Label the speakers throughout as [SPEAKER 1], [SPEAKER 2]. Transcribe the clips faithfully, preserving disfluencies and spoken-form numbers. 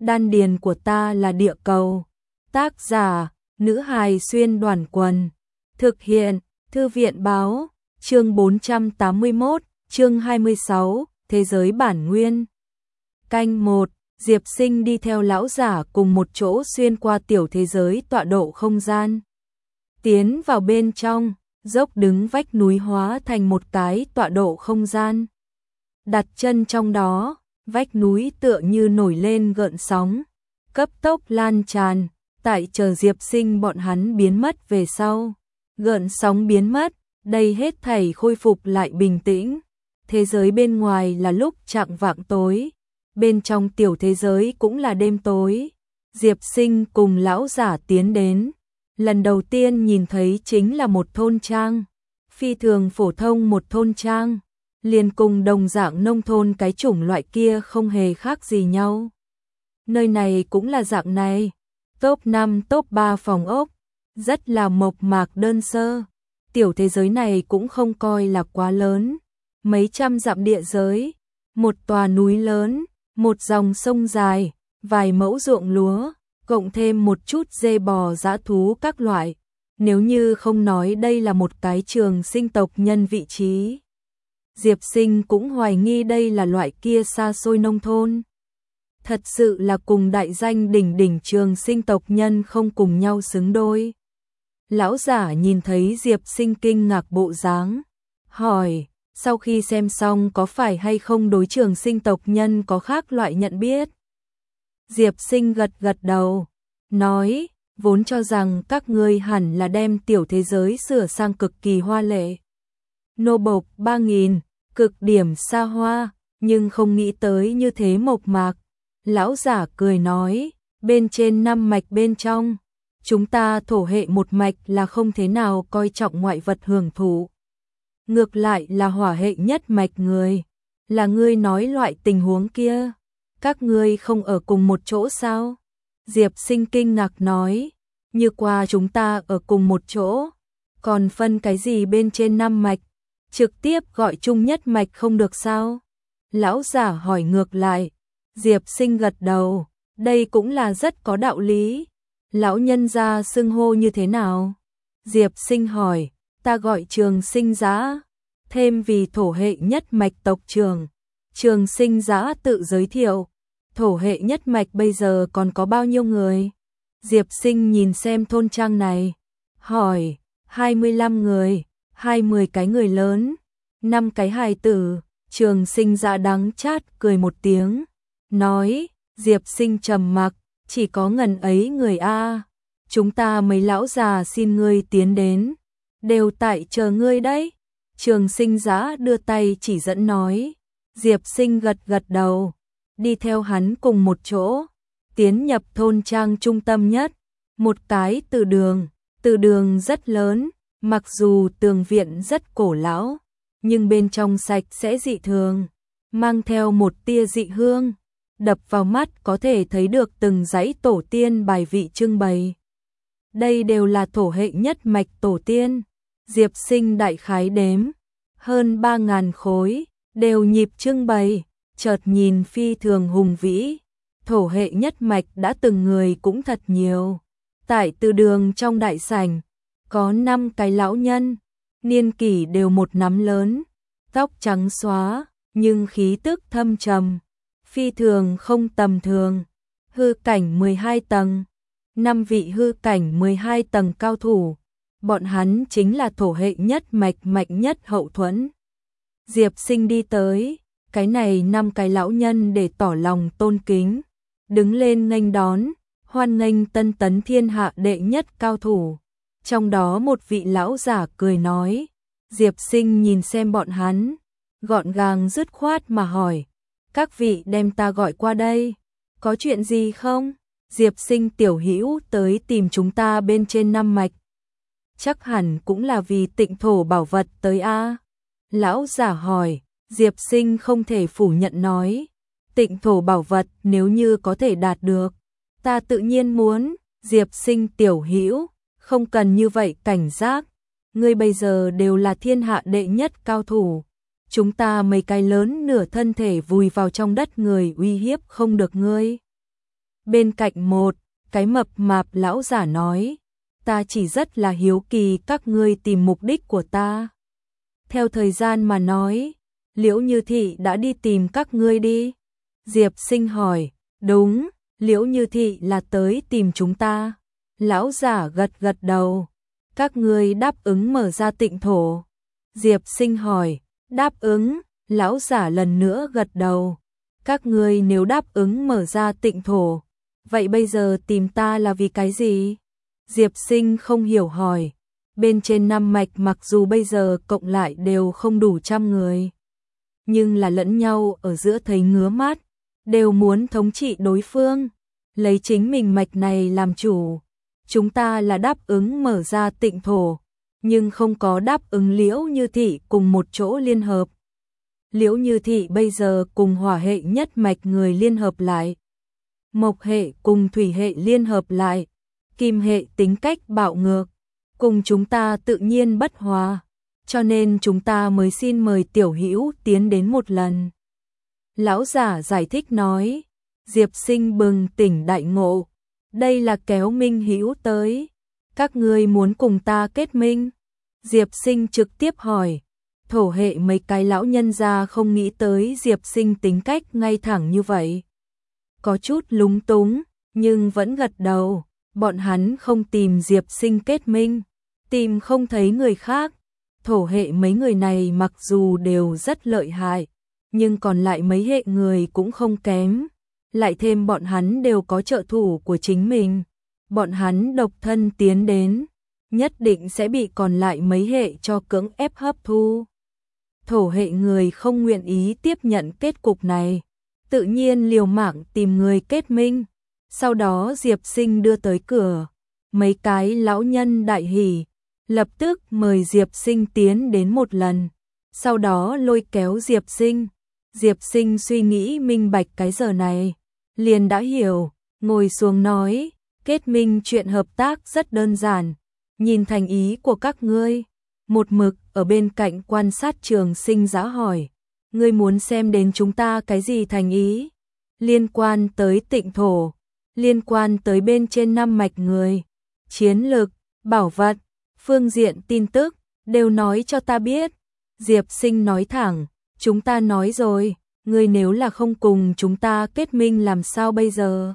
[SPEAKER 1] Đan điền của ta là địa cầu. Tác giả, nữ hài xuyên đoàn quần. Thực hiện, thư viện báo, chương bốn trăm tám mươi mốt, chương hai mươi sáu, thế giới bản nguyên. Canh một, Diệp Sinh đi theo lão giả cùng một chỗ xuyên qua tiểu thế giới tọa độ không gian. Tiến vào bên trong, dốc đứng vách núi hóa thành một cái tọa độ không gian. Đặt chân trong đó, vách núi tựa như nổi lên gợn sóng, cấp tốc lan tràn, tại chờ Diệp Sinh bọn hắn biến mất về sau. Gợn sóng biến mất, đây hết thảy khôi phục lại bình tĩnh. Thế giới bên ngoài là lúc chạng vạng tối, bên trong tiểu thế giới cũng là đêm tối. Diệp Sinh cùng lão giả tiến đến, lần đầu tiên nhìn thấy chính là một thôn trang, phi thường phổ thông một thôn trang, liền cùng đồng dạng nông thôn cái chủng loại kia không hề khác gì nhau. Nơi này cũng là dạng này, top năm top ba phòng ốc, rất là mộc mạc đơn sơ. Tiểu thế giới này cũng không coi là quá lớn, mấy trăm dặm địa giới, một tòa núi lớn, một dòng sông dài, vài mẫu ruộng lúa, cộng thêm một chút dê bò dã thú các loại. Nếu như không nói đây là một cái trường sinh tộc nhân vị trí, Diệp Sinh cũng hoài nghi đây là loại kia xa xôi nông thôn. Thật sự là cùng đại danh đỉnh đỉnh trường sinh tộc nhân không cùng nhau xứng đôi. Lão giả nhìn thấy Diệp Sinh kinh ngạc bộ dáng, hỏi, sau khi xem xong có phải hay không đối trường sinh tộc nhân có khác loại nhận biết? Diệp Sinh gật gật đầu, nói, vốn cho rằng các ngươi hẳn là đem tiểu thế giới sửa sang cực kỳ hoa lệ, nô bộc ba nghìn, cực điểm xa hoa, nhưng không nghĩ tới như thế mộc mạc. Lão giả cười nói, bên trên năm mạch bên trong, chúng ta thổ hệ một mạch là không thế nào coi trọng ngoại vật hưởng thụ. Ngược lại là hỏa hệ nhất mạch người, là ngươi nói loại tình huống kia, các ngươi không ở cùng một chỗ sao? Diệp Sinh kinh ngạc nói, như qua chúng ta ở cùng một chỗ, còn phân cái gì bên trên năm mạch, trực tiếp gọi chung nhất mạch không được sao? Lão giả hỏi ngược lại. Diệp Sinh gật đầu, đây cũng là rất có đạo lý. Lão nhân gia xưng hô như thế nào? Diệp Sinh hỏi, ta gọi Trường Sinh Giã, thêm vì thổ hệ nhất mạch tộc trưởng. Trường Sinh Giã tự giới thiệu, thổ hệ nhất mạch bây giờ còn có bao nhiêu người? Diệp Sinh nhìn xem thôn trang này, hỏi, hai mươi lăm người, hai mươi cái người lớn, năm cái hài tử. Trường Sinh Giã đắng chát cười một tiếng, nói, Diệp Sinh trầm mặc, chỉ có ngần ấy người a, chúng ta mấy lão già xin ngươi tiến đến, đều tại chờ ngươi đấy. Trường Sinh Giã đưa tay chỉ dẫn nói, Diệp Sinh gật gật đầu, đi theo hắn cùng một chỗ, tiến nhập thôn trang trung tâm nhất, một cái từ đường, từ đường rất lớn, mặc dù tường viện rất cổ lão, nhưng bên trong sạch sẽ dị thường, mang theo một tia dị hương. Đập vào mắt có thể thấy được từng dãy tổ tiên bài vị trưng bày. Đây đều là thổ hệ nhất mạch tổ tiên. Diệp Sinh đại khái đếm, hơn ba ngàn khối, đều nhịp trưng bày, chợt nhìn phi thường hùng vĩ. Thổ hệ nhất mạch đã từng người cũng thật nhiều. Tại từ đường trong đại sảnh, có năm cái lão nhân, niên kỷ đều một nắm lớn, tóc trắng xóa, nhưng khí tức thâm trầm. Phi thường không tầm thường, hư cảnh mười hai tầng, năm vị hư cảnh mười hai tầng cao thủ, bọn hắn chính là thổ hệ nhất mạch mạnh nhất hậu thuẫn. Diệp Sinh đi tới, cái này năm cái lão nhân để tỏ lòng tôn kính, đứng lên nghênh đón, hoan nghênh tân tấn thiên hạ đệ nhất cao thủ. Trong đó một vị lão giả cười nói, Diệp Sinh nhìn xem bọn hắn, gọn gàng dứt khoát mà hỏi, các vị đem ta gọi qua đây, có chuyện gì không? Diệp Sinh tiểu hữu tới tìm chúng ta bên trên năm mạch, chắc hẳn cũng là vì tịnh thổ bảo vật tới a. Lão giả hỏi, Diệp Sinh không thể phủ nhận nói, tịnh thổ bảo vật nếu như có thể đạt được, ta tự nhiên muốn. Diệp Sinh tiểu hữu, không cần như vậy cảnh giác, ngươi bây giờ đều là thiên hạ đệ nhất cao thủ. Chúng ta mấy cái lớn nửa thân thể vùi vào trong đất người uy hiếp không được ngươi. Bên cạnh một cái mập mạp lão giả nói, ta chỉ rất là hiếu kỳ các ngươi tìm mục đích của ta. Theo thời gian mà nói, Liễu Như Thị đã đi tìm các ngươi đi. Diệp Sinh hỏi, đúng, Liễu Như Thị là tới tìm chúng ta. Lão giả gật gật đầu, các ngươi đáp ứng mở ra tịnh thổ. Diệp Sinh hỏi, đáp ứng, lão giả lần nữa gật đầu. Các ngươi nếu đáp ứng mở ra tịnh thổ, vậy bây giờ tìm ta là vì cái gì? Diệp Sinh không hiểu hỏi, bên trên năm mạch mặc dù bây giờ cộng lại đều không đủ trăm người, nhưng là lẫn nhau ở giữa thấy ngứa mắt, đều muốn thống trị đối phương, lấy chính mình mạch này làm chủ. Chúng ta là đáp ứng mở ra tịnh thổ, nhưng không có đáp ứng Liễu Như Thị cùng một chỗ liên hợp. Liễu Như Thị bây giờ cùng hỏa hệ nhất mạch người liên hợp lại, mộc hệ cùng thủy hệ liên hợp lại, kim hệ tính cách bạo ngược, cùng chúng ta tự nhiên bất hòa, cho nên chúng ta mới xin mời tiểu hữu tiến đến một lần. Lão giả giải thích nói. Diệp Sinh bừng tỉnh đại ngộ, đây là kéo minh hữu tới, các ngươi muốn cùng ta kết minh? Diệp Sinh trực tiếp hỏi. Thổ hệ mấy cái lão nhân gia không nghĩ tới Diệp Sinh tính cách ngay thẳng như vậy, có chút lúng túng, nhưng vẫn gật đầu. Bọn hắn không tìm Diệp Sinh kết minh, tìm không thấy người khác. Thổ hệ mấy người này mặc dù đều rất lợi hại, nhưng còn lại mấy hệ người cũng không kém. Lại thêm bọn hắn đều có trợ thủ của chính mình, bọn hắn độc thân tiến đến, nhất định sẽ bị còn lại mấy hệ cho cưỡng ép hấp thu. Thổ hệ người không nguyện ý tiếp nhận kết cục này, tự nhiên liều mạng tìm người kết minh. Sau đó Diệp Sinh đưa tới cửa, mấy cái lão nhân đại hỉ, lập tức mời Diệp Sinh tiến đến một lần, sau đó lôi kéo Diệp Sinh. Diệp Sinh suy nghĩ minh bạch cái giờ này, liền đã hiểu, ngồi xuống nói, kết minh chuyện hợp tác rất đơn giản, nhìn thành ý của các ngươi. Một mực ở bên cạnh quan sát Trường Sinh Giã hỏi, ngươi muốn xem đến chúng ta cái gì thành ý? Liên quan tới tịnh thổ, liên quan tới bên trên năm mạch người, chiến lược, bảo vật, phương diện tin tức, đều nói cho ta biết. Diệp Sinh nói thẳng, chúng ta nói rồi, ngươi nếu là không cùng chúng ta kết minh làm sao bây giờ?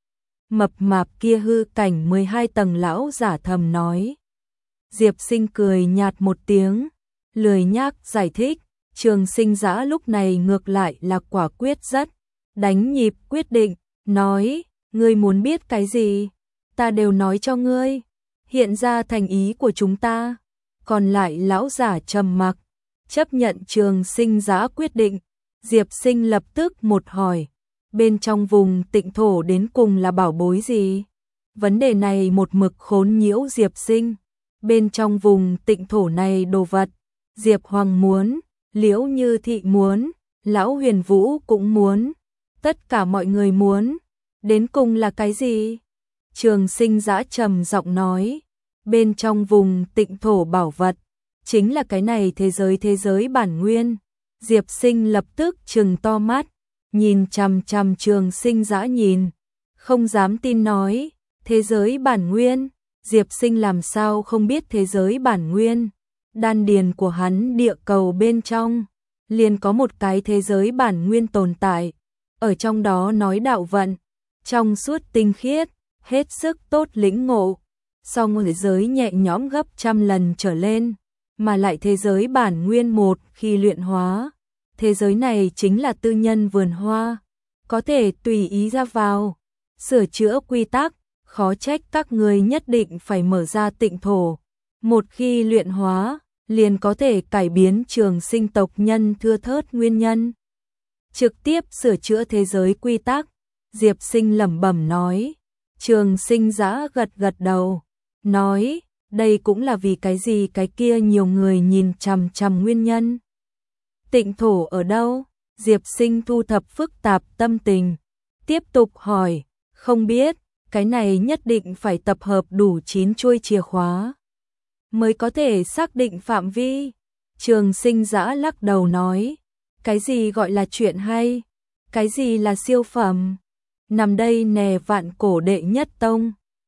[SPEAKER 1] Mập mạp kia hư cảnh mười hai tầng lão giả thầm nói. Diệp Sinh cười nhạt một tiếng, lười nhác giải thích. Trường Sinh Giã lúc này ngược lại là quả quyết rất, đánh nhịp quyết định, nói, ngươi muốn biết cái gì, ta đều nói cho ngươi, hiện ra thành ý của chúng ta. Còn lại lão giả trầm mặc, chấp nhận Trường Sinh Giã quyết định. Diệp Sinh lập tức một hỏi, bên trong vùng tịnh thổ đến cùng là bảo bối gì? Vấn đề này một mực khốn nhiễu Diệp Sinh. Bên trong vùng tịnh thổ này đồ vật, Diệp Hoàng muốn, Liễu Như Thị muốn, Lão Huyền Vũ cũng muốn, tất cả mọi người muốn, đến cùng là cái gì? Trường Sinh Giã trầm giọng nói, bên trong vùng tịnh thổ bảo vật, chính là cái này thế giới thế giới bản nguyên. Diệp Sinh lập tức trừng to mắt, nhìn chằm chằm Trường Sinh Giã nhìn, không dám tin nói, thế giới bản nguyên. Diệp Sinh làm sao không biết thế giới bản nguyên, đan điền của hắn địa cầu bên trong, liền có một cái thế giới bản nguyên tồn tại, ở trong đó nói đạo vận, trong suốt tinh khiết, hết sức tốt lĩnh ngộ, song thế giới nhẹ nhõm gấp trăm lần trở lên, mà lại thế giới bản nguyên một khi luyện hóa, thế giới này chính là tư nhân vườn hoa, có thể tùy ý ra vào, sửa chữa quy tắc. Khó trách các ngươi nhất định phải mở ra tịnh thổ. Một khi luyện hóa, liền có thể cải biến Trường Sinh tộc nhân thưa thớt nguyên nhân. Trực tiếp sửa chữa thế giới quy tắc. Diệp Sinh lẩm bẩm nói. Trường Sinh Giã gật gật đầu. Nói, đây cũng là vì cái gì cái kia nhiều người nhìn chằm chằm nguyên nhân. Tịnh thổ ở đâu? Diệp Sinh thu thập phức tạp tâm tình. Tiếp tục hỏi, không biết. Cái này nhất định phải tập hợp đủ chín chuôi chìa khóa mới có thể xác định phạm vi. Trường Sinh Giã lắc đầu nói, cái gì gọi là chuyện hay, cái gì là siêu phẩm, nằm đây nè vạn cổ đệ nhất tông.